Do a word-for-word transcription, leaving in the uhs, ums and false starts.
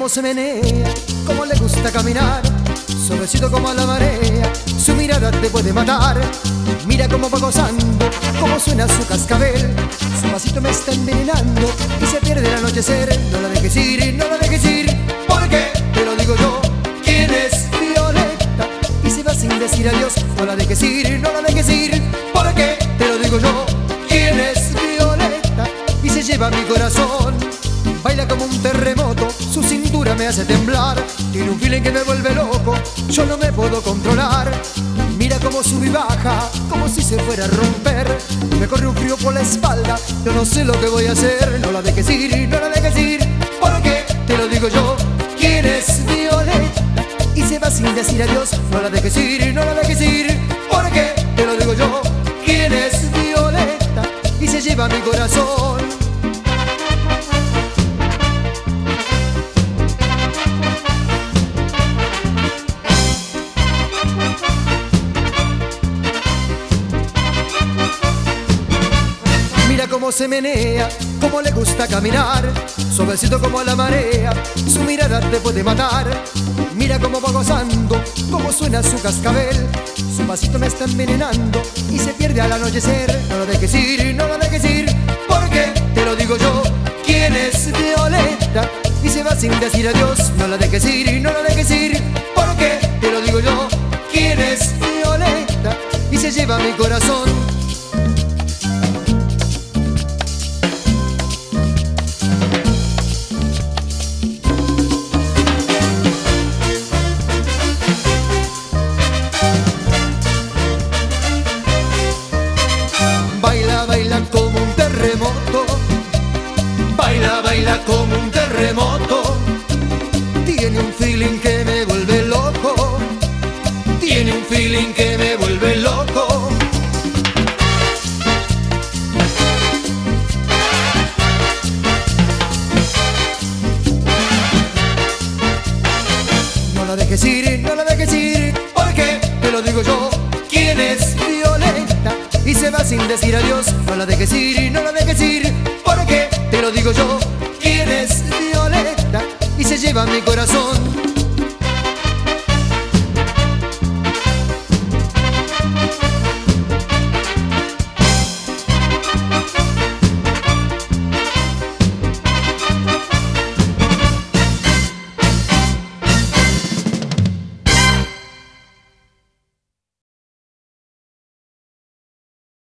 cómo se menea, cómo le gusta caminar, suavecito como a la marea, su mirada te puede matar. Mira cómo va gozando, cómo suena su cascabel, su pasito me está envenenando y se pierde el anochecer. No la dejes ir, no la dejes ir, porque te lo digo yo. ¿Quién es Violeta? Y se va sin decir adiós. No la dejes ir, no la dejes ir, porque te lo digo yo. ¿Quién es Violeta? Y se lleva mi corazón. Baila como un terremoto, su cintura me hace temblar. Tiene un feeling que me vuelve loco, yo no me puedo controlar. Mira cómo sube y baja, como si se fuera a romper. Me corre un frío por la espalda, yo no sé lo que voy a hacer. No la dejes ir, no la dejes ir, porque te lo digo yo. ¿Quién es Violeta? Y se va sin decir adiós. No la dejes ir, no la dejes ir, porque te lo digo yo. ¿Quién es Violeta? Y se lleva mi corazón. Mira cómo se menea, cómo le gusta caminar, suavecito como a la marea, su mirada te puede matar. Mira cómo va gozando, cómo suena su cascabel, su pasito me está envenenando y se pierde al anochecer. No la dejes ir, no la dejes ir, porque te lo digo yo. ¿Quién es Violeta? Y se va sin decir adiós. No la dejes ir, no la dejes ir, porque te lo digo yo. ¿Quién es Violeta? Y se lleva mi corazón. Baila como un terremoto, baila, baila como un terremoto. Tiene un feeling que me vuelve loco, tiene un feeling que me vuelve loco. No la dejes ir, no la dejes ir, porque te lo digo yo. ¿Quién es Violeta? Y se va sin decir adiós. No la dejes ir, no la dejes ir, porque te lo digo yo. ¿Quién es Violeta? Y se lleva mi corazón.